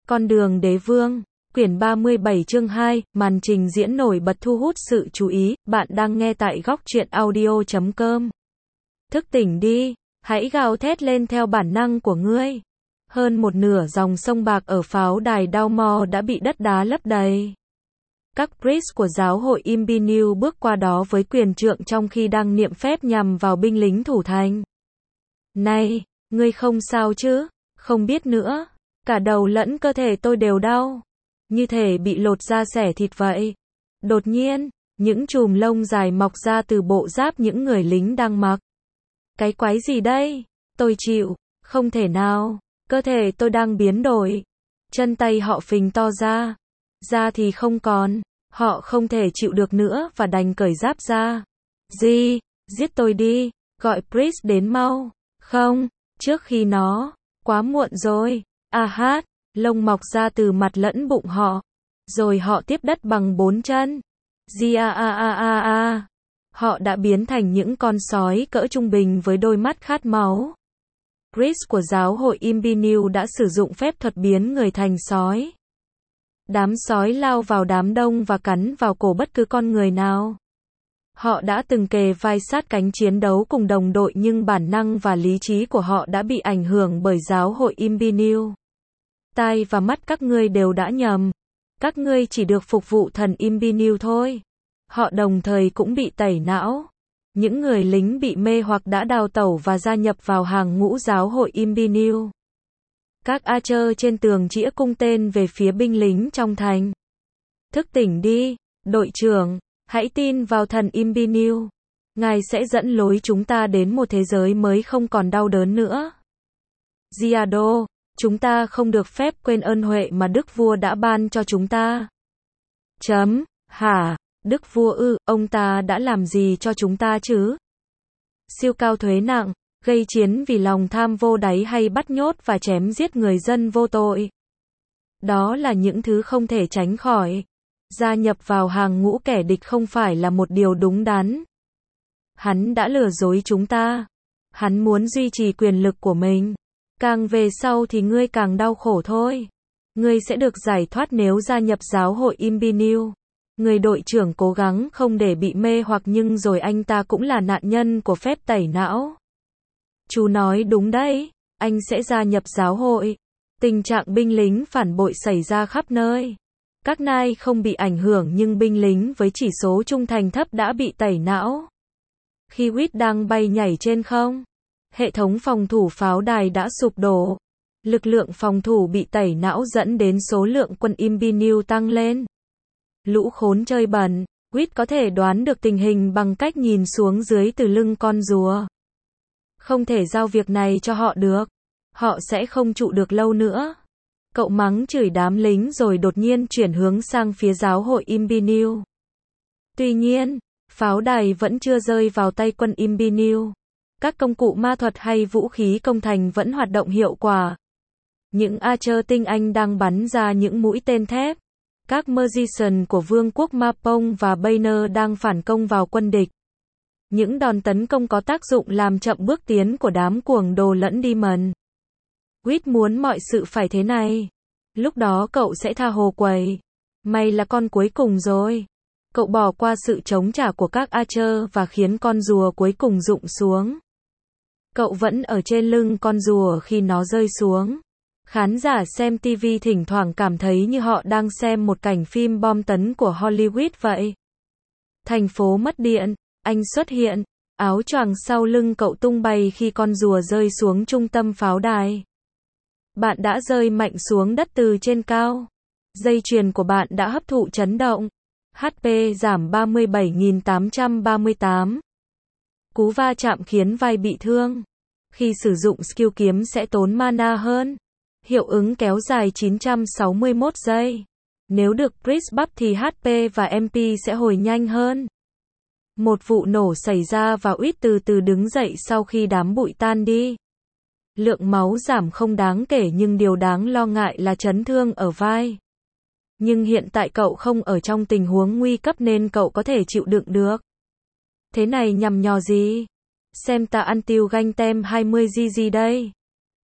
Con đường đế vương, quyển 37 chương 2, màn trình diễn nổi bật thu hút sự chú ý, bạn đang nghe tại góc truyện audio.com. Thức tỉnh đi, hãy gào thét lên theo bản năng của ngươi. Hơn một nửa dòng sông bạc ở pháo đài Dalmor đã bị đất đá lấp đầy. Các priest của giáo hội Imbiniu bước qua đó với quyền trượng trong khi đang niệm phép nhằm vào binh lính thủ thành. Này, ngươi không sao chứ? Không biết nữa. Cả đầu lẫn cơ thể tôi đều đau. Như thể bị lột da xẻ thịt vậy. Đột nhiên, những chùm lông dài mọc ra từ bộ giáp những người lính đang mặc. Cái quái gì đây? Tôi chịu. Không thể nào. Cơ thể tôi đang biến đổi. Chân tay họ phình to ra. Da thì không còn. Họ không thể chịu được nữa và đành cởi giáp ra. Gì? Giết tôi đi. Gọi priest đến mau. Không, trước khi nó. Quá muộn rồi. Hát, lông mọc ra từ mặt lẫn bụng họ. Rồi họ tiếp đất bằng 4 chân. Họ đã biến thành những con sói cỡ trung bình với đôi mắt khát máu. Priest của giáo hội Imbiniu đã sử dụng phép thuật biến người thành sói. Đám sói lao vào đám đông và cắn vào cổ bất cứ con người nào. Họ đã từng kề vai sát cánh chiến đấu cùng đồng đội nhưng bản năng và lý trí của họ đã bị ảnh hưởng bởi giáo hội Imbiniu. Tai và mắt các ngươi đều đã nhầm. Các ngươi chỉ được phục vụ thần Imbiniu thôi. Họ đồng thời cũng bị tẩy não. Những người lính bị mê hoặc đã đào tẩu và gia nhập vào hàng ngũ giáo hội Imbiniu. Các archer trên tường chĩa cung tên về phía binh lính trong thành. Thức tỉnh đi, đội trưởng, hãy tin vào thần Imbiniu. Ngài sẽ dẫn lối chúng ta đến một thế giới mới không còn đau đớn nữa. Giado, chúng ta không được phép quên ơn huệ mà Đức Vua đã ban cho chúng ta. Hả? Đức Vua ư, ông ta đã làm gì cho chúng ta chứ? Siêu cao thuế nặng, gây chiến vì lòng tham vô đáy hay bắt nhốt và chém giết người dân vô tội. Đó là những thứ không thể tránh khỏi. Gia nhập vào hàng ngũ kẻ địch không phải là một điều đúng đắn. Hắn đã lừa dối chúng ta. Hắn muốn duy trì quyền lực của mình. Càng về sau thì ngươi càng đau khổ thôi. Ngươi sẽ được giải thoát nếu gia nhập giáo hội Imbiniu. Người đội trưởng cố gắng không để bị mê hoặc nhưng rồi anh ta cũng là nạn nhân của phép tẩy não. Chú nói đúng đấy, anh sẽ gia nhập giáo hội. Tình trạng binh lính phản bội xảy ra khắp nơi. Các nai không bị ảnh hưởng nhưng binh lính với chỉ số trung thành thấp đã bị tẩy não. Khi Wit đang bay nhảy trên không, hệ thống phòng thủ pháo đài đã sụp đổ. Lực lượng phòng thủ bị tẩy não dẫn đến số lượng quân Imbiniu tăng lên. Lũ khốn chơi bẩn, Wit có thể đoán được tình hình bằng cách nhìn xuống dưới từ lưng con rùa. Không thể giao việc này cho họ được. Họ sẽ không trụ được lâu nữa. Cậu mắng chửi đám lính rồi đột nhiên chuyển hướng sang phía giáo hội Imbiniu. Tuy nhiên, pháo đài vẫn chưa rơi vào tay quân Imbiniu. Các công cụ ma thuật hay vũ khí công thành vẫn hoạt động hiệu quả. Những archer tinh anh đang bắn ra những mũi tên thép. Các magician của vương quốc Mapong và Banner đang phản công vào quân địch. Những đòn tấn công có tác dụng làm chậm bước tiến của đám cuồng đồ lẫn Demon. Wit muốn mọi sự phải thế này. Lúc đó cậu sẽ tha hồ quầy. Mày là con cuối cùng rồi. Cậu bỏ qua sự chống trả của các archer và khiến con rùa cuối cùng rụng xuống. Cậu vẫn ở trên lưng con rùa khi nó rơi xuống. Khán giả xem TV thỉnh thoảng cảm thấy như họ đang xem một cảnh phim bom tấn của Hollywood vậy. Thành phố mất điện, anh xuất hiện, áo choàng sau lưng cậu tung bay khi con rùa rơi xuống trung tâm pháo đài. Bạn đã rơi mạnh xuống đất từ trên cao. Dây chuyền của bạn đã hấp thụ chấn động. HP giảm 37.838. Cú va chạm khiến vai bị thương. Khi sử dụng skill kiếm sẽ tốn mana hơn. Hiệu ứng kéo dài 961 giây. Nếu được Priest buff thì HP và MP sẽ hồi nhanh hơn. Một vụ nổ xảy ra và Wit từ từ đứng dậy sau khi đám bụi tan đi. Lượng máu giảm không đáng kể nhưng điều đáng lo ngại là chấn thương ở vai. Nhưng hiện tại cậu không ở trong tình huống nguy cấp nên cậu có thể chịu đựng được. Thế này nhằm nhò gì? Xem ta ăn tiêu ganh tem 20 GG đây.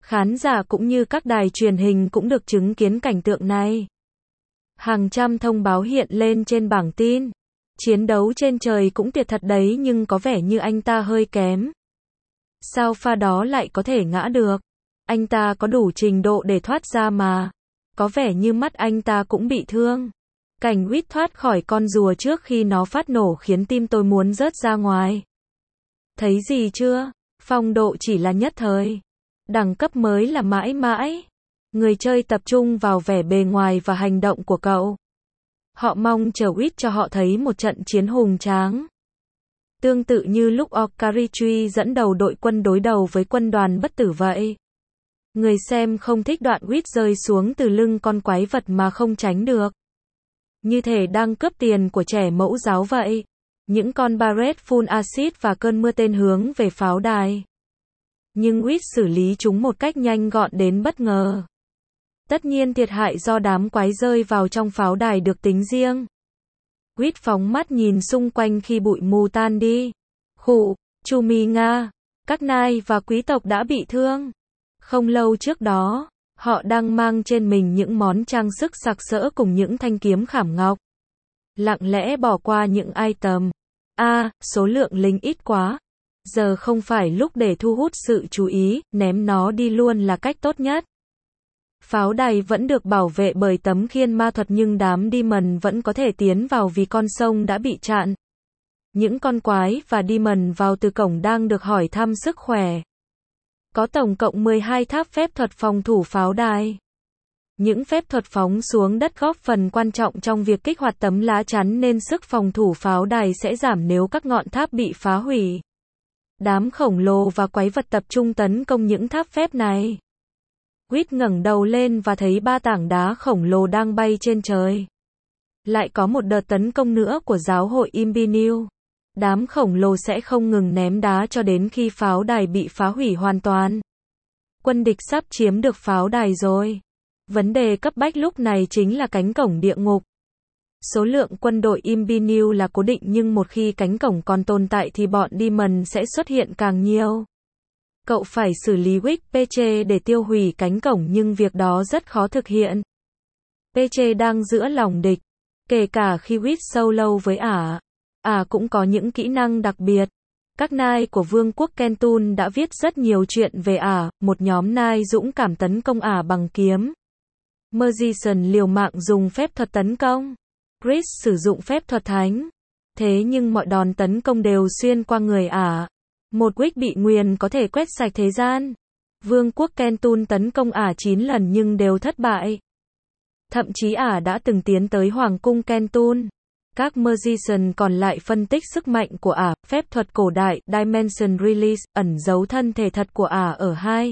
Khán giả cũng như các đài truyền hình cũng được chứng kiến cảnh tượng này. Hàng trăm thông báo hiện lên trên bảng tin. Chiến đấu trên trời cũng tuyệt thật đấy, nhưng có vẻ như anh ta hơi kém. Sao pha đó lại có thể ngã được? Anh ta có đủ trình độ để thoát ra mà. Có vẻ như mắt anh ta cũng bị thương. Cảnh Witt thoát khỏi con rùa trước khi nó phát nổ khiến tim tôi muốn rớt ra ngoài. Thấy gì chưa? Phong độ chỉ là nhất thời. Đẳng cấp mới là mãi mãi. Người chơi tập trung vào vẻ bề ngoài và hành động của cậu. Họ mong chờ Witt cho họ thấy một trận chiến hùng tráng. Tương tự như lúc Okarichi dẫn đầu đội quân đối đầu với quân đoàn bất tử vậy. Người xem không thích đoạn Witt rơi xuống từ lưng con quái vật mà không tránh được. Như thể đang cướp tiền của trẻ mẫu giáo vậy. Những con Barret phun axit và cơn mưa tên hướng về pháo đài. Nhưng Witt xử lý chúng một cách nhanh gọn đến bất ngờ. Tất nhiên thiệt hại do đám quái rơi vào trong pháo đài được tính riêng. Witt phóng mắt nhìn xung quanh khi bụi mù tan đi. Khụ, Chumi Nga, các nai và quý tộc đã bị thương. Không lâu trước đó, họ đang mang trên mình những món trang sức sặc sỡ cùng những thanh kiếm khảm ngọc. Lặng lẽ bỏ qua những item. Số lượng lính ít quá. Giờ không phải lúc để thu hút sự chú ý, ném nó đi luôn là cách tốt nhất. Pháo đài vẫn được bảo vệ bởi tấm khiên ma thuật nhưng đám Demon vẫn có thể tiến vào vì con sông đã bị chặn. Những con quái và Demon vào từ cổng đang được hỏi thăm sức khỏe. Có tổng cộng 12 tháp phép thuật phòng thủ pháo đài. Những phép thuật phóng xuống đất góp phần quan trọng trong việc kích hoạt tấm lá chắn nên sức phòng thủ pháo đài sẽ giảm nếu các ngọn tháp bị phá hủy. Đám khổng lồ và quái vật tập trung tấn công những tháp phép này. Witt ngẩng đầu lên và thấy 3 tảng đá khổng lồ đang bay trên trời. Lại có một đợt tấn công nữa của giáo hội Imbiniu. Đám khổng lồ sẽ không ngừng ném đá cho đến khi pháo đài bị phá hủy hoàn toàn. Quân địch sắp chiếm được pháo đài rồi. Vấn đề cấp bách lúc này chính là cánh cổng địa ngục. Số lượng quân đội Imbiniu là cố định nhưng một khi cánh cổng còn tồn tại thì bọn Demon sẽ xuất hiện càng nhiều. Cậu phải xử lý Wick Peche để tiêu hủy cánh cổng nhưng việc đó rất khó thực hiện. Peche đang giữa lòng địch. Kể cả khi Witt solo với ả. Ả cũng có những kỹ năng đặc biệt. Các nai của Vương quốc Kentun đã viết rất nhiều chuyện về ả. Một nhóm nai dũng cảm tấn công ả bằng kiếm. Magician liều mạng dùng phép thuật tấn công. Chris sử dụng phép thuật thánh. Thế nhưng mọi đòn tấn công đều xuyên qua người ả. Một Wick bị nguyền có thể quét sạch thế gian. Vương quốc Kentun tấn công ả 9 lần nhưng đều thất bại. Thậm chí ả đã từng tiến tới Hoàng cung Kentun. Các Magician còn lại phân tích sức mạnh của ả, phép thuật cổ đại, Dimension Release, ẩn giấu thân thể thật của ả ở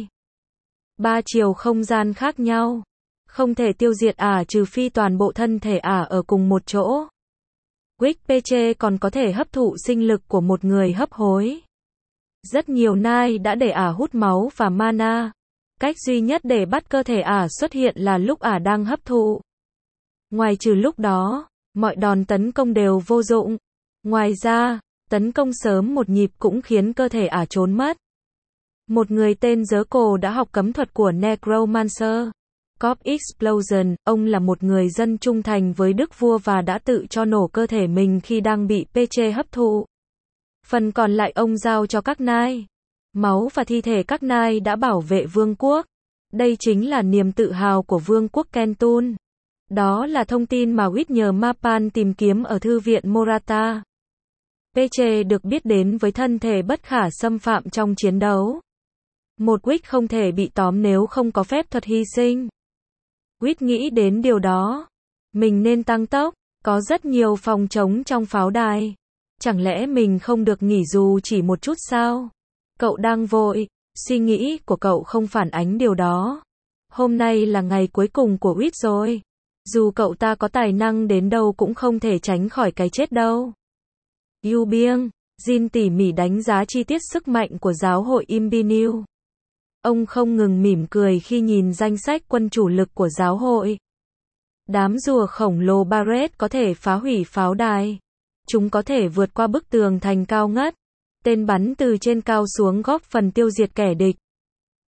3 chiều không gian khác nhau. Không thể tiêu diệt ả trừ phi toàn bộ thân thể ả ở cùng một chỗ. Wick Peche còn có thể hấp thụ sinh lực của một người hấp hối. Rất nhiều nai đã để ả hút máu và mana. Cách duy nhất để bắt cơ thể ả xuất hiện là lúc ả đang hấp thụ. Ngoài trừ lúc đó, mọi đòn tấn công đều vô dụng. Ngoài ra, tấn công sớm một nhịp cũng khiến cơ thể ả trốn mất. Một người tên Zerko đã học cấm thuật của Necromancer. Corp Explosion, ông là một người dân trung thành với đức vua và đã tự cho nổ cơ thể mình khi đang bị Peche hấp thụ. Phần còn lại ông giao cho các nai. Máu và thi thể các nai đã bảo vệ vương quốc. Đây chính là niềm tự hào của vương quốc Kentun. Đó là thông tin mà Witt nhờ Mapan tìm kiếm ở thư viện Morata. Peche được biết đến với thân thể bất khả xâm phạm trong chiến đấu. Một Wick không thể bị tóm nếu không có phép thuật hy sinh. Witt nghĩ đến điều đó. Mình nên tăng tốc, có rất nhiều phòng trống trong pháo đài. Chẳng lẽ mình không được nghỉ dù chỉ một chút sao? Cậu đang vội, suy nghĩ của cậu không phản ánh điều đó. Hôm nay là ngày cuối cùng của Witt rồi. Dù cậu ta có tài năng đến đâu cũng không thể tránh khỏi cái chết đâu. Yu Bieng, Jin tỉ mỉ đánh giá chi tiết sức mạnh của giáo hội Imbiniu. Ông không ngừng mỉm cười khi nhìn danh sách quân chủ lực của giáo hội. Đám rùa khổng lồ Barret có thể phá hủy pháo đài. Chúng có thể vượt qua bức tường thành cao ngất. Tên bắn từ trên cao xuống góp phần tiêu diệt kẻ địch.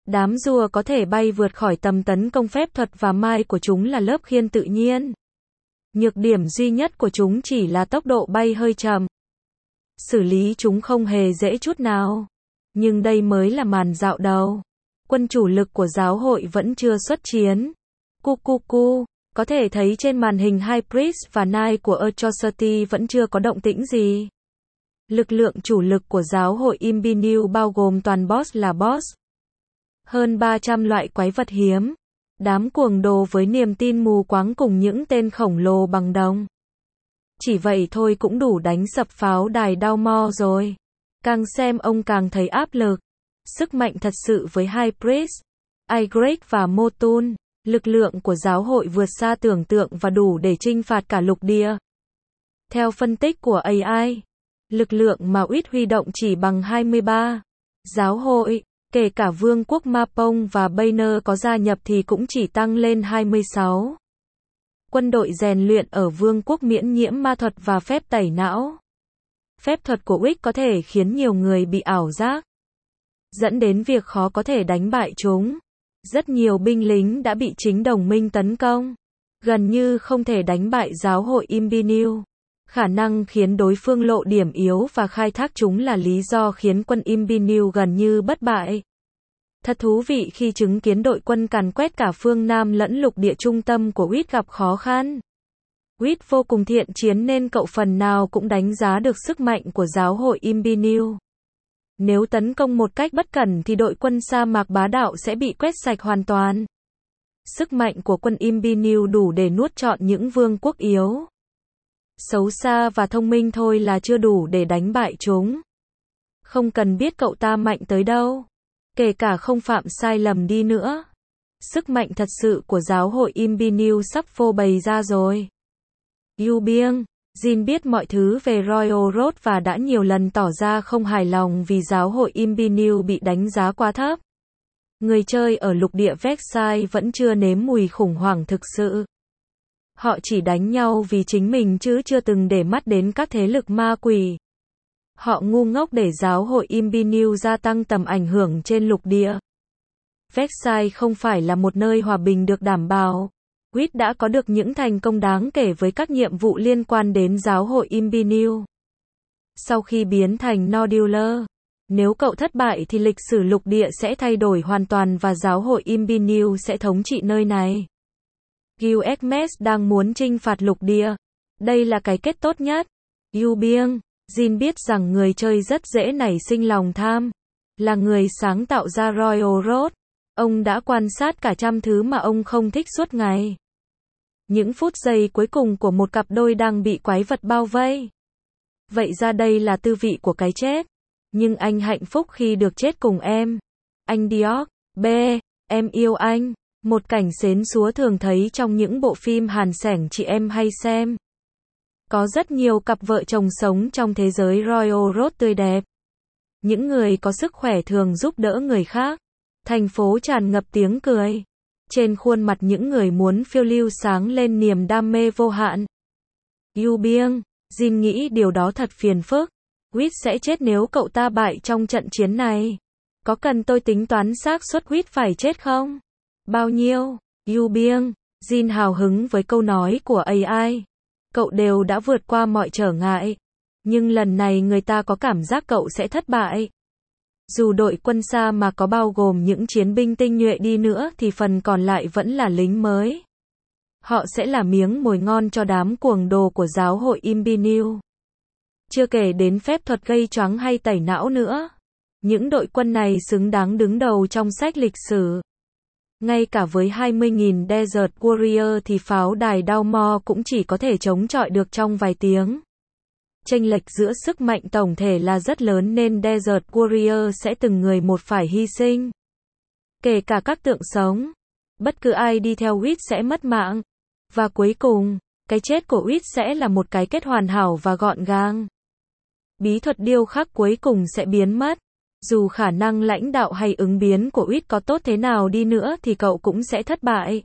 Đám rùa có thể bay vượt khỏi tầm tấn công phép thuật và mai của chúng là lớp khiên tự nhiên. Nhược điểm duy nhất của chúng chỉ là tốc độ bay hơi chậm. Xử lý chúng không hề dễ chút nào. Nhưng đây mới là màn dạo đầu. Quân chủ lực của giáo hội vẫn chưa xuất chiến. Cu, có thể thấy trên màn hình High Priest và Knight của Atrocity vẫn chưa có động tĩnh gì. Lực lượng chủ lực của giáo hội Imbinew bao gồm toàn boss là boss. Hơn 300 loại quái vật hiếm. Đám cuồng đồ với niềm tin mù quáng cùng những tên khổng lồ bằng đồng. Chỉ vậy thôi cũng đủ đánh sập pháo đài Daumor rồi. Càng xem ông càng thấy áp lực. Sức mạnh thật sự với High Priest, Ygritte và Mortul. Lực lượng của giáo hội vượt xa tưởng tượng và đủ để chinh phạt cả lục địa. Theo phân tích của AI, lực lượng mà Uýt huy động chỉ bằng 23. Giáo hội, kể cả vương quốc Mapong và Banner có gia nhập thì cũng chỉ tăng lên 26. Quân đội rèn luyện ở vương quốc miễn nhiễm ma thuật và phép tẩy não. Phép thuật của Uýt có thể khiến nhiều người bị ảo giác, dẫn đến việc khó có thể đánh bại chúng. Rất nhiều binh lính đã bị chính đồng minh tấn công. Gần như không thể đánh bại giáo hội Imbinew. Khả năng khiến đối phương lộ điểm yếu và khai thác chúng là lý do khiến quân Imbinew gần như bất bại. Thật thú vị khi chứng kiến đội quân càn quét cả phương Nam lẫn lục địa trung tâm của Uýt gặp khó khăn. Uýt vô cùng thiện chiến nên cậu phần nào cũng đánh giá được sức mạnh của giáo hội Imbinew. Nếu tấn công một cách bất cẩn thì đội quân sa mạc bá đạo sẽ bị quét sạch hoàn toàn. Sức mạnh của quân Imbinew đủ để nuốt trọn những vương quốc yếu. Xấu xa và thông minh thôi là chưa đủ để đánh bại chúng. Không cần biết cậu ta mạnh tới đâu. Kể cả không phạm sai lầm đi nữa. Sức mạnh thật sự của giáo hội Imbinew sắp phô bày ra rồi. Yu Bieng, Jin biết mọi thứ về Royal Road và đã nhiều lần tỏ ra không hài lòng vì giáo hội Imbinew bị đánh giá quá thấp. Người chơi ở lục địa Vexai vẫn chưa nếm mùi khủng hoảng thực sự. Họ chỉ đánh nhau vì chính mình chứ chưa từng để mắt đến các thế lực ma quỷ. Họ ngu ngốc để giáo hội Imbinew gia tăng tầm ảnh hưởng trên lục địa. Vexai không phải là một nơi hòa bình được đảm bảo. Uýt đã có được những thành công đáng kể với các nhiệm vụ liên quan đến giáo hội Imbinew. Sau khi biến thành Nodular, nếu cậu thất bại thì lịch sử lục địa sẽ thay đổi hoàn toàn và giáo hội Imbinew sẽ thống trị nơi này. Gilgamesh đang muốn chinh phạt lục địa. Đây là cái kết tốt nhất. Yu Bieng, Jin biết rằng người chơi rất dễ nảy sinh lòng tham. Là người sáng tạo ra Royal Road. Ông đã quan sát cả trăm thứ mà ông không thích suốt ngày. Những phút giây cuối cùng của một cặp đôi đang bị quái vật bao vây. Vậy ra đây là tư vị của cái chết. Nhưng anh hạnh phúc khi được chết cùng em. Anh Diok, B, em yêu anh. Một cảnh xến xúa thường thấy trong những bộ phim hàn sẻng chị em hay xem. Có rất nhiều cặp vợ chồng sống trong thế giới Royal Road tươi đẹp. Những người có sức khỏe thường giúp đỡ người khác. Thành phố tràn ngập tiếng cười. Trên khuôn mặt những người muốn phiêu lưu sáng lên niềm đam mê vô hạn. Yu Bieng, Jin nghĩ điều đó thật phiền phức. Uýt sẽ chết nếu cậu ta bại trong trận chiến này. Có cần tôi tính toán xác suất Uýt phải chết không? Bao nhiêu? Yu Bieng, Jin hào hứng với câu nói của AI. Cậu đều đã vượt qua mọi trở ngại. Nhưng lần này người ta có cảm giác cậu sẽ thất bại. Dù đội quân sa mà có bao gồm những chiến binh tinh nhuệ đi nữa thì phần còn lại vẫn là lính mới. Họ sẽ là miếng mồi ngon cho đám cuồng đồ của giáo hội Imbinew. Chưa kể đến phép thuật gây choáng hay tẩy não nữa. Những đội quân này xứng đáng đứng đầu trong sách lịch sử. Ngay cả với 20.000 Desert Warrior thì pháo đài Daumor cũng chỉ có thể chống chọi được trong vài tiếng. Chênh lệch giữa sức mạnh tổng thể là rất lớn nên Desert Warrior sẽ từng người một phải hy sinh. Kể cả các tượng sống. Bất cứ ai đi theo Uýt sẽ mất mạng. Và cuối cùng, cái chết của Uýt sẽ là một cái kết hoàn hảo và gọn gàng. Bí thuật điêu khắc cuối cùng sẽ biến mất. Dù khả năng lãnh đạo hay ứng biến của Uýt có tốt thế nào đi nữa thì cậu cũng sẽ thất bại.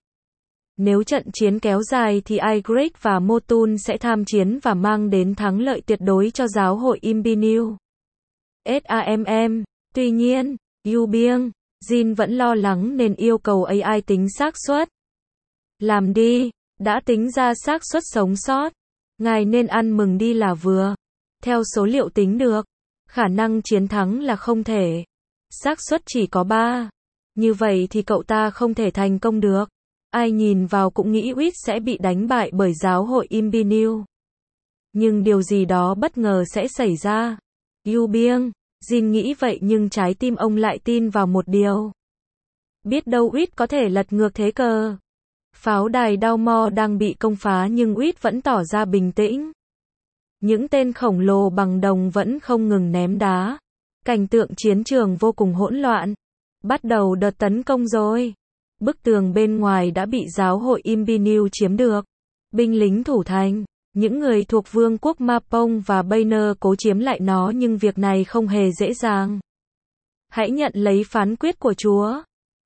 Nếu trận chiến kéo dài thì Ygritte và Mortul sẽ tham chiến và mang đến thắng lợi tuyệt đối cho giáo hội Imbinew. SAMM. Tuy nhiên, Yu Bieng, Jin vẫn lo lắng nên yêu cầu AI tính xác suất. Làm đi, đã tính ra xác suất sống sót. Ngài nên ăn mừng đi là vừa. Theo số liệu tính được, khả năng chiến thắng là không thể. Xác suất chỉ có 3. Như vậy thì cậu ta không thể thành công được. Ai nhìn vào cũng nghĩ Wit sẽ bị đánh bại bởi giáo hội Imbinew. Nhưng điều gì đó bất ngờ sẽ xảy ra. Yu Bieng, Jin nghĩ vậy nhưng trái tim ông lại tin vào một điều. Biết đâu Wit có thể lật ngược thế cờ. Pháo đài Dalmor đang bị công phá nhưng Wit vẫn tỏ ra bình tĩnh. Những tên khổng lồ bằng đồng vẫn không ngừng ném đá. Cảnh tượng chiến trường vô cùng hỗn loạn. Bắt đầu đợt tấn công rồi. Bức tường bên ngoài đã bị giáo hội Imbinew chiếm được. Binh lính thủ thành, những người thuộc vương quốc Mapong và Banner cố chiếm lại nó nhưng việc này không hề dễ dàng. Hãy nhận lấy phán quyết của Chúa.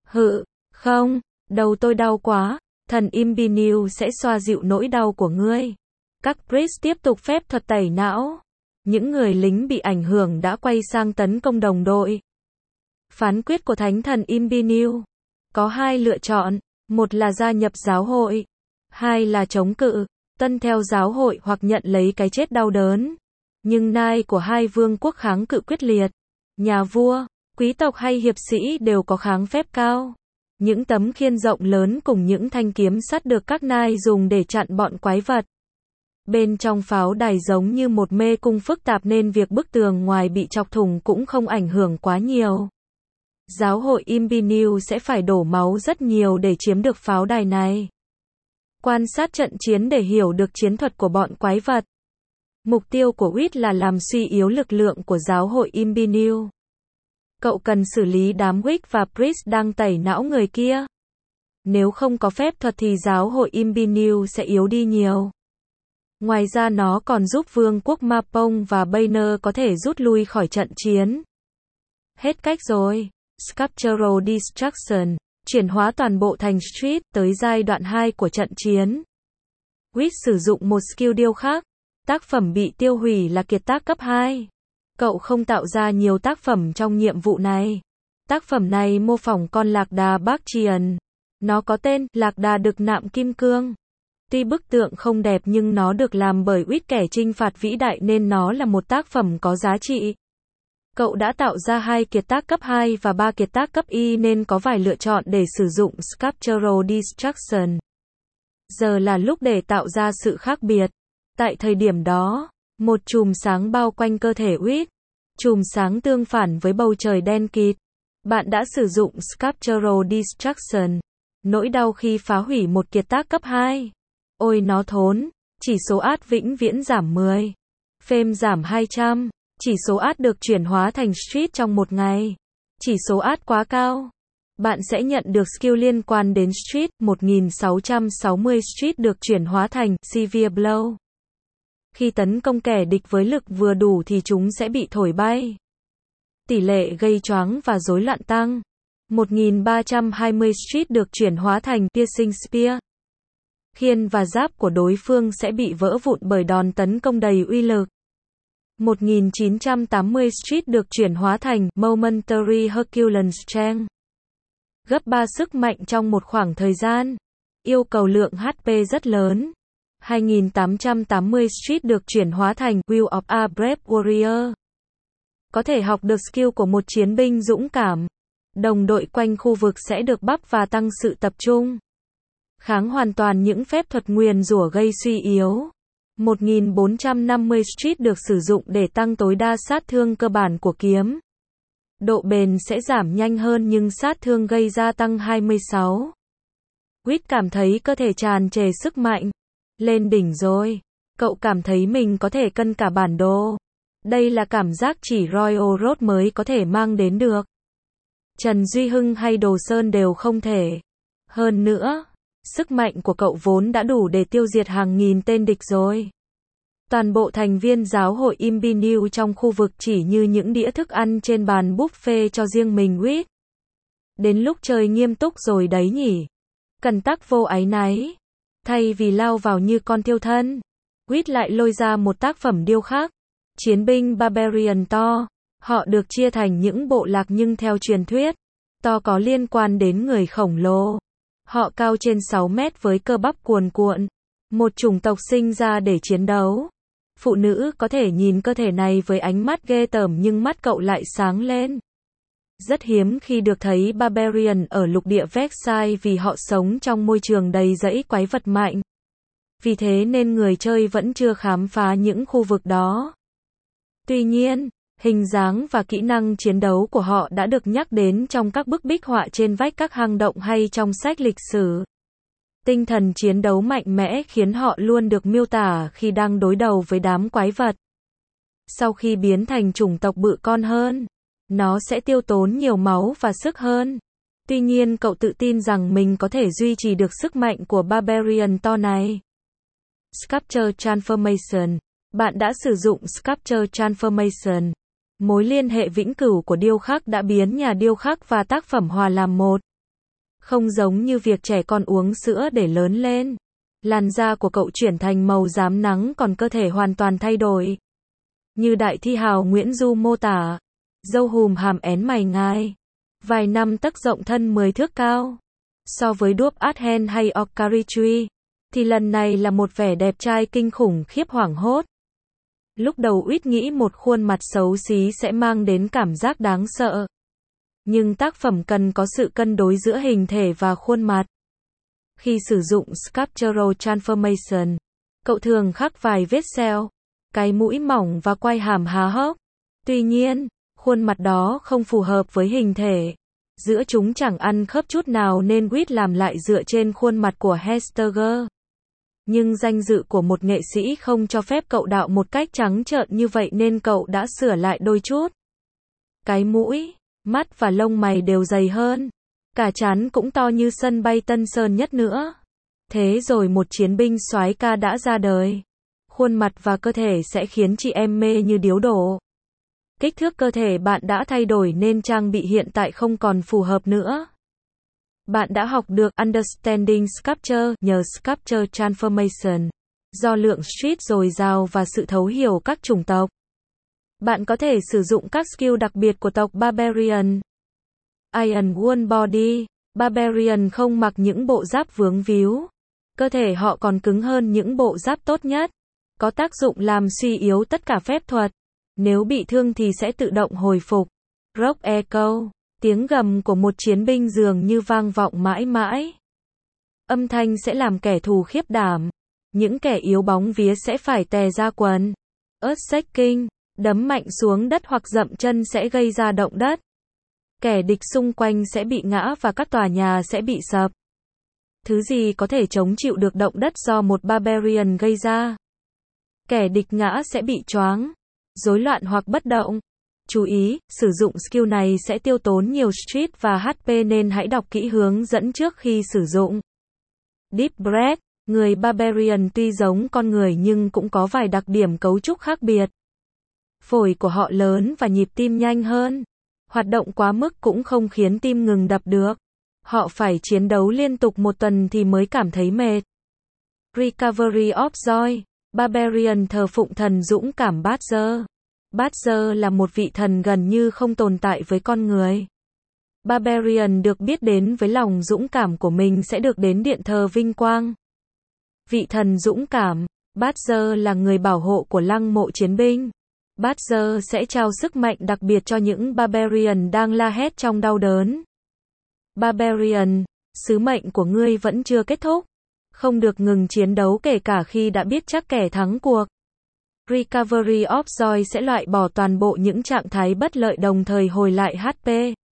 Không, đầu tôi đau quá, thần Imbinew sẽ xoa dịu nỗi đau của ngươi. Các priest tiếp tục phép thuật tẩy não. Những người lính bị ảnh hưởng đã quay sang tấn công đồng đội. Phán quyết của thánh thần Imbinew. Có 2 lựa chọn, một là gia nhập giáo hội, 2 là chống cự, tuân theo giáo hội hoặc nhận lấy cái chết đau đớn. Nhưng nai của 2 vương quốc kháng cự quyết liệt. Nhà vua, quý tộc hay hiệp sĩ đều có kháng phép cao. Những tấm khiên rộng lớn cùng những thanh kiếm sắt được các nai dùng để chặn bọn quái vật. Bên trong pháo đài giống như một mê cung phức tạp nên việc bức tường ngoài bị chọc thủng cũng không ảnh hưởng quá nhiều. Giáo hội Imbinew sẽ phải đổ máu rất nhiều để chiếm được pháo đài này. Quan sát trận chiến để hiểu được chiến thuật của bọn quái vật. Mục tiêu của Wit là làm suy yếu lực lượng của giáo hội Imbinew. Cậu cần xử lý đám Wick và Priest đang tẩy não người kia. Nếu không có phép thuật thì giáo hội Imbinew sẽ yếu đi nhiều. Ngoài ra nó còn giúp vương quốc Mapong và Banner có thể rút lui khỏi trận chiến. Hết cách rồi. Sculptural Destruction, chuyển hóa toàn bộ thành street tới giai đoạn 2 của trận chiến. Wit sử dụng một skill điêu khắc. Tác phẩm bị tiêu hủy là kiệt tác cấp 2. Cậu không tạo ra nhiều tác phẩm trong nhiệm vụ này. Tác phẩm này mô phỏng con lạc đà Bakchian. Nó có tên lạc đà đực nạm kim cương. Tuy bức tượng không đẹp nhưng nó được làm bởi Wit kẻ chinh phạt vĩ đại nên nó là một tác phẩm có giá trị. Cậu đã tạo ra 2 kiệt tác cấp 2 và 3 kiệt tác cấp Y nên có vài lựa chọn để sử dụng Sculptural Destruction. Giờ là lúc để tạo ra sự khác biệt. Tại thời điểm đó, một chùm sáng bao quanh cơ thể Wit. Chùm sáng tương phản với bầu trời đen kịt. Bạn đã sử dụng Sculptural Destruction. Nỗi đau khi phá hủy một kiệt tác cấp 2. Ôi nó thốn. Chỉ số át vĩnh viễn giảm 10. Fame giảm 200. Chỉ số át được chuyển hóa thành street trong một ngày. Chỉ số át quá cao. Bạn sẽ nhận được skill liên quan đến street. 1660 street được chuyển hóa thành Severe Blow. Khi tấn công kẻ địch với lực vừa đủ thì chúng sẽ bị thổi bay. Tỷ lệ gây choáng và rối loạn tăng. 1320 street được chuyển hóa thành Piercing Spear. Khiên và giáp của đối phương sẽ bị vỡ vụn bởi đòn tấn công đầy uy lực. 1980 street được chuyển hóa thành Momentary Herculean Strength. Gấp 3 sức mạnh trong một khoảng thời gian. Yêu cầu lượng HP rất lớn. 2880 street được chuyển hóa thành Will of a Brave Warrior. Có thể học được skill của một chiến binh dũng cảm. Đồng đội quanh khu vực sẽ được bắp và tăng sự tập trung. Kháng hoàn toàn những phép thuật nguyền rủa gây suy yếu. 1450 street được sử dụng để tăng tối đa sát thương cơ bản của kiếm. Độ bền sẽ giảm nhanh hơn nhưng sát thương gây ra tăng 26. Wit cảm thấy cơ thể tràn trề sức mạnh. Lên đỉnh rồi. Cậu cảm thấy mình có thể cân cả bản đồ. Đây là cảm giác chỉ Royal Road mới có thể mang đến được. Trần Duy Hưng hay Đồ Sơn đều không thể. Hơn nữa, sức mạnh của cậu vốn đã đủ để tiêu diệt hàng nghìn tên địch rồi. Toàn bộ thành viên giáo hội Imbinew trong khu vực chỉ như những đĩa thức ăn trên bàn buffet cho riêng mình Wit. Đến lúc chơi nghiêm túc rồi đấy nhỉ. Cần tắc vô áy náy. Thay vì lao vào như con thiêu thân, Wit lại lôi ra một tác phẩm điêu khắc. Chiến binh Barbarian to. Họ được chia thành những bộ lạc nhưng theo truyền thuyết, to có liên quan đến người khổng lồ. Họ cao trên 6 mét với cơ bắp cuồn cuộn. Một chủng tộc sinh ra để chiến đấu. Phụ nữ có thể nhìn cơ thể này với ánh mắt ghê tởm nhưng mắt cậu lại sáng lên. Rất hiếm khi được thấy Barbarian ở lục địa Vexai vì họ sống trong môi trường đầy rẫy quái vật mạnh. Vì thế nên người chơi vẫn chưa khám phá những khu vực đó. Tuy nhiên, hình dáng và kỹ năng chiến đấu của họ đã được nhắc đến trong các bức bích họa trên vách các hang động hay trong sách lịch sử. Tinh thần chiến đấu mạnh mẽ khiến họ luôn được miêu tả khi đang đối đầu với đám quái vật. Sau khi biến thành chủng tộc bự con hơn, nó sẽ tiêu tốn nhiều máu và sức hơn. Tuy nhiên cậu tự tin rằng mình có thể duy trì được sức mạnh của Barbarian to này. Sculpture Transformation. Bạn đã sử dụng Sculpture Transformation. Mối liên hệ vĩnh cửu của điêu khắc đã biến nhà điêu khắc và tác phẩm hòa làm một. Không giống như việc trẻ con uống sữa để lớn lên. Làn da của cậu chuyển thành màu rám nắng còn cơ thể hoàn toàn thay đổi. Như đại thi hào Nguyễn Du mô tả. Râu hùm hàm én mày ngai. Vài năm tấc rộng thân 10 thước cao. So với đuốc Athen hay Okarichui, thì lần này là một vẻ đẹp trai kinh khủng khiếp hoảng hốt. Lúc đầu Uýt nghĩ một khuôn mặt xấu xí sẽ mang đến cảm giác đáng sợ. Nhưng tác phẩm cần có sự cân đối giữa hình thể và khuôn mặt. Khi sử dụng Sculptural Transformation, cậu thường khắc vài vết sẹo, cái mũi mỏng và quai hàm há hốc. Tuy nhiên, khuôn mặt đó không phù hợp với hình thể. Giữa chúng chẳng ăn khớp chút nào nên Uýt làm lại dựa trên khuôn mặt của Hesteger. Nhưng danh dự của một nghệ sĩ không cho phép cậu đạo một cách trắng trợn như vậy nên cậu đã sửa lại đôi chút. Cái mũi, mắt và lông mày đều dày hơn. Cả trán cũng to như sân bay Tân Sơn Nhất nữa. Thế rồi một chiến binh soái ca đã ra đời. Khuôn mặt và cơ thể sẽ khiến chị em mê như điếu đổ. Kích thước cơ thể bạn đã thay đổi nên trang bị hiện tại không còn phù hợp nữa. Bạn đã học được Understanding Sculpture nhờ Sculpture Transformation. Do lượng street dồi dào và sự thấu hiểu các chủng tộc, bạn có thể sử dụng các skill đặc biệt của tộc Barbarian. Iron One Body. Barbarian không mặc những bộ giáp vướng víu. Cơ thể họ còn cứng hơn những bộ giáp tốt nhất. Có tác dụng làm suy yếu tất cả phép thuật. Nếu bị thương thì sẽ tự động hồi phục. Rock Echo. Tiếng gầm của một chiến binh dường như vang vọng mãi mãi. Âm thanh sẽ làm kẻ thù khiếp đảm. Những kẻ yếu bóng vía sẽ phải tè ra quần. Earthshaking. Đấm mạnh xuống đất hoặc dậm chân sẽ gây ra động đất. Kẻ địch xung quanh sẽ bị ngã và các tòa nhà sẽ bị sập. Thứ gì có thể chống chịu được động đất do một Barbarian gây ra? Kẻ địch ngã sẽ bị choáng, rối loạn hoặc bất động. Chú ý, sử dụng skill này sẽ tiêu tốn nhiều street và HP nên hãy đọc kỹ hướng dẫn trước khi sử dụng. Deep Breath. Người Barbarian tuy giống con người nhưng cũng có vài đặc điểm cấu trúc khác biệt. Phổi của họ lớn và nhịp tim nhanh hơn. Hoạt động quá mức cũng không khiến tim ngừng đập được. Họ phải chiến đấu liên tục một tuần thì mới cảm thấy mệt. Recovery of Joy. Barbarian thờ phụng thần dũng cảm Badger. Badger là một vị thần gần như không tồn tại với con người. Barbarian được biết đến với lòng dũng cảm của mình sẽ được đến điện thờ vinh quang. Vị thần dũng cảm, Badger là người bảo hộ của lăng mộ chiến binh. Badger sẽ trao sức mạnh đặc biệt cho những Barbarian đang la hét trong đau đớn. Barbarian, sứ mệnh của ngươi vẫn chưa kết thúc. Không được ngừng chiến đấu kể cả khi đã biết chắc kẻ thắng cuộc. Recovery of Joy sẽ loại bỏ toàn bộ những trạng thái bất lợi đồng thời hồi lại HP.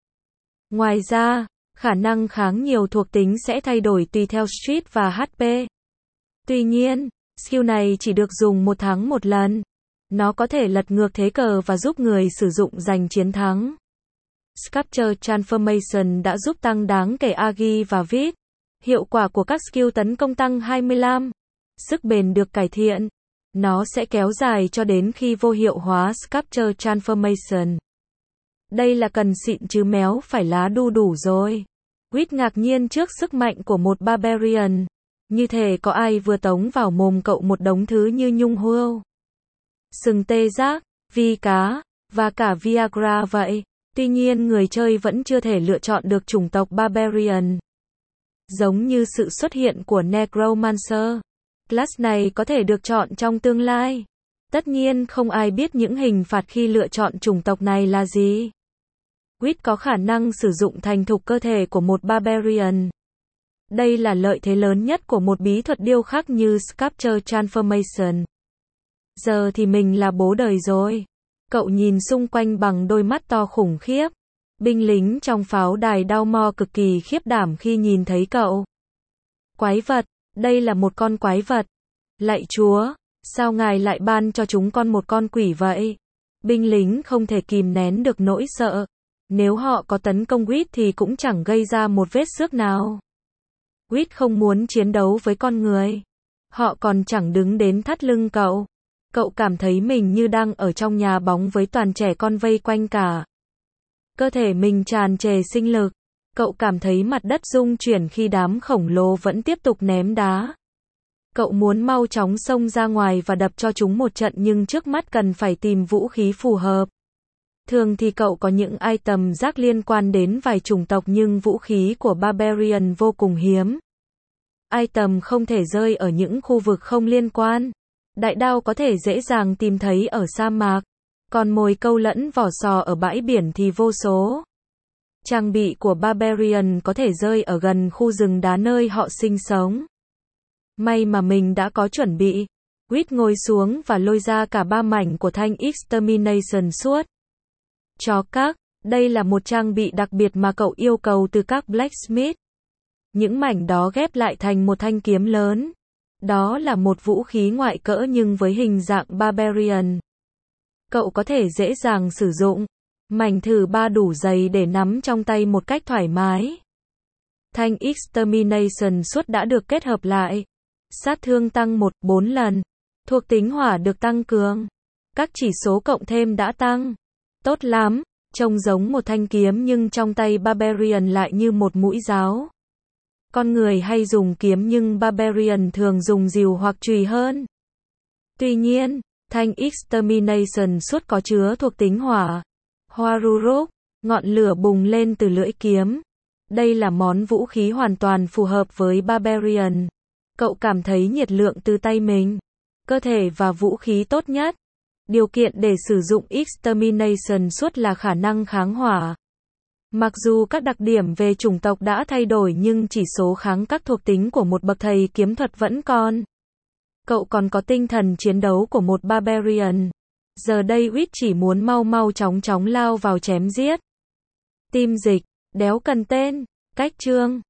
Ngoài ra, khả năng kháng nhiều thuộc tính sẽ thay đổi tùy theo street và HP. Tuy nhiên, skill này chỉ được dùng một tháng một lần. Nó có thể lật ngược thế cờ và giúp người sử dụng giành chiến thắng. Sculpture Transformation đã giúp tăng đáng kể Agi và Vit. Hiệu quả của các skill tấn công tăng 25. Sức bền được cải thiện. Nó sẽ kéo dài cho đến khi vô hiệu hóa Sculpture Transformation. Đây là cần xịn chứ méo phải lá đu đủ rồi. Quýt ngạc nhiên trước sức mạnh của một Barbarian. Như thể có ai vừa tống vào mồm cậu một đống thứ như nhung hươu, sừng tê giác, vi cá, và cả Viagra vậy. Tuy nhiên người chơi vẫn chưa thể lựa chọn được chủng tộc Barbarian. Giống như sự xuất hiện của Necromancer, class này có thể được chọn trong tương lai. Tất nhiên không ai biết những hình phạt khi lựa chọn chủng tộc này là gì. Wit có khả năng sử dụng thành thục cơ thể của một Barbarian. Đây là lợi thế lớn nhất của một bí thuật điêu khắc như Sculpture Transformation. Giờ thì mình là bố đời rồi. Cậu nhìn xung quanh bằng đôi mắt to khủng khiếp. Binh lính trong pháo đài Daumor cực kỳ khiếp đảm khi nhìn thấy cậu. Quái vật, đây là một con quái vật. Lạy Chúa, sao ngài lại ban cho chúng con một con quỷ vậy? Binh lính không thể kìm nén được nỗi sợ. Nếu họ có tấn công Wit thì cũng chẳng gây ra một vết xước nào. Wit không muốn chiến đấu với con người. Họ còn chẳng đứng đến thắt lưng cậu. Cậu cảm thấy mình như đang ở trong nhà bóng với toàn trẻ con vây quanh cả. Cơ thể mình tràn trề sinh lực. Cậu cảm thấy mặt đất rung chuyển khi đám khổng lồ vẫn tiếp tục ném đá. Cậu muốn mau chóng xông ra ngoài và đập cho chúng một trận nhưng trước mắt cần phải tìm vũ khí phù hợp. Thường thì cậu có những item rác liên quan đến vài chủng tộc nhưng vũ khí của Barbarian vô cùng hiếm. Item không thể rơi ở những khu vực không liên quan. Đại đao có thể dễ dàng tìm thấy ở sa mạc. Còn mồi câu lẫn vỏ sò ở bãi biển thì vô số. Trang bị của Barbarian có thể rơi ở gần khu rừng đá nơi họ sinh sống. May mà mình đã có chuẩn bị. Wit ngồi xuống và lôi ra cả 3 mảnh của thanh Extermination Sword. Cho các, đây là một trang bị đặc biệt mà cậu yêu cầu từ các blacksmith. Những mảnh đó ghép lại thành một thanh kiếm lớn. Đó là một vũ khí ngoại cỡ nhưng với hình dạng Barbarian. Cậu có thể dễ dàng sử dụng. Mảnh thử 3 đủ dày để nắm trong tay một cách thoải mái. Thanh Extermination Sword đã được kết hợp lại. Sát thương tăng 1/4 lần. Thuộc tính hỏa được tăng cường. Các chỉ số cộng thêm đã tăng. Tốt lắm, trông giống một thanh kiếm nhưng trong tay Barbarian lại như một mũi giáo. Con người hay dùng kiếm nhưng Barbarian thường dùng rìu hoặc chùy hơn. Tuy nhiên, thanh Extermination Sword có chứa thuộc tính hỏa. Horuruk, ngọn lửa bùng lên từ lưỡi kiếm. Đây là món vũ khí hoàn toàn phù hợp với Barbarian. Cậu cảm thấy nhiệt lượng từ tay mình, cơ thể và vũ khí tốt nhất. Điều kiện để sử dụng Extermination Sword là khả năng kháng hỏa. Mặc dù các đặc điểm về chủng tộc đã thay đổi nhưng chỉ số kháng các thuộc tính của một bậc thầy kiếm thuật vẫn còn. Cậu còn có tinh thần chiến đấu của một Barbarian. Giờ đây Wit chỉ muốn mau chóng lao vào chém giết. Tim dịch, đéo cần tên, cách chương.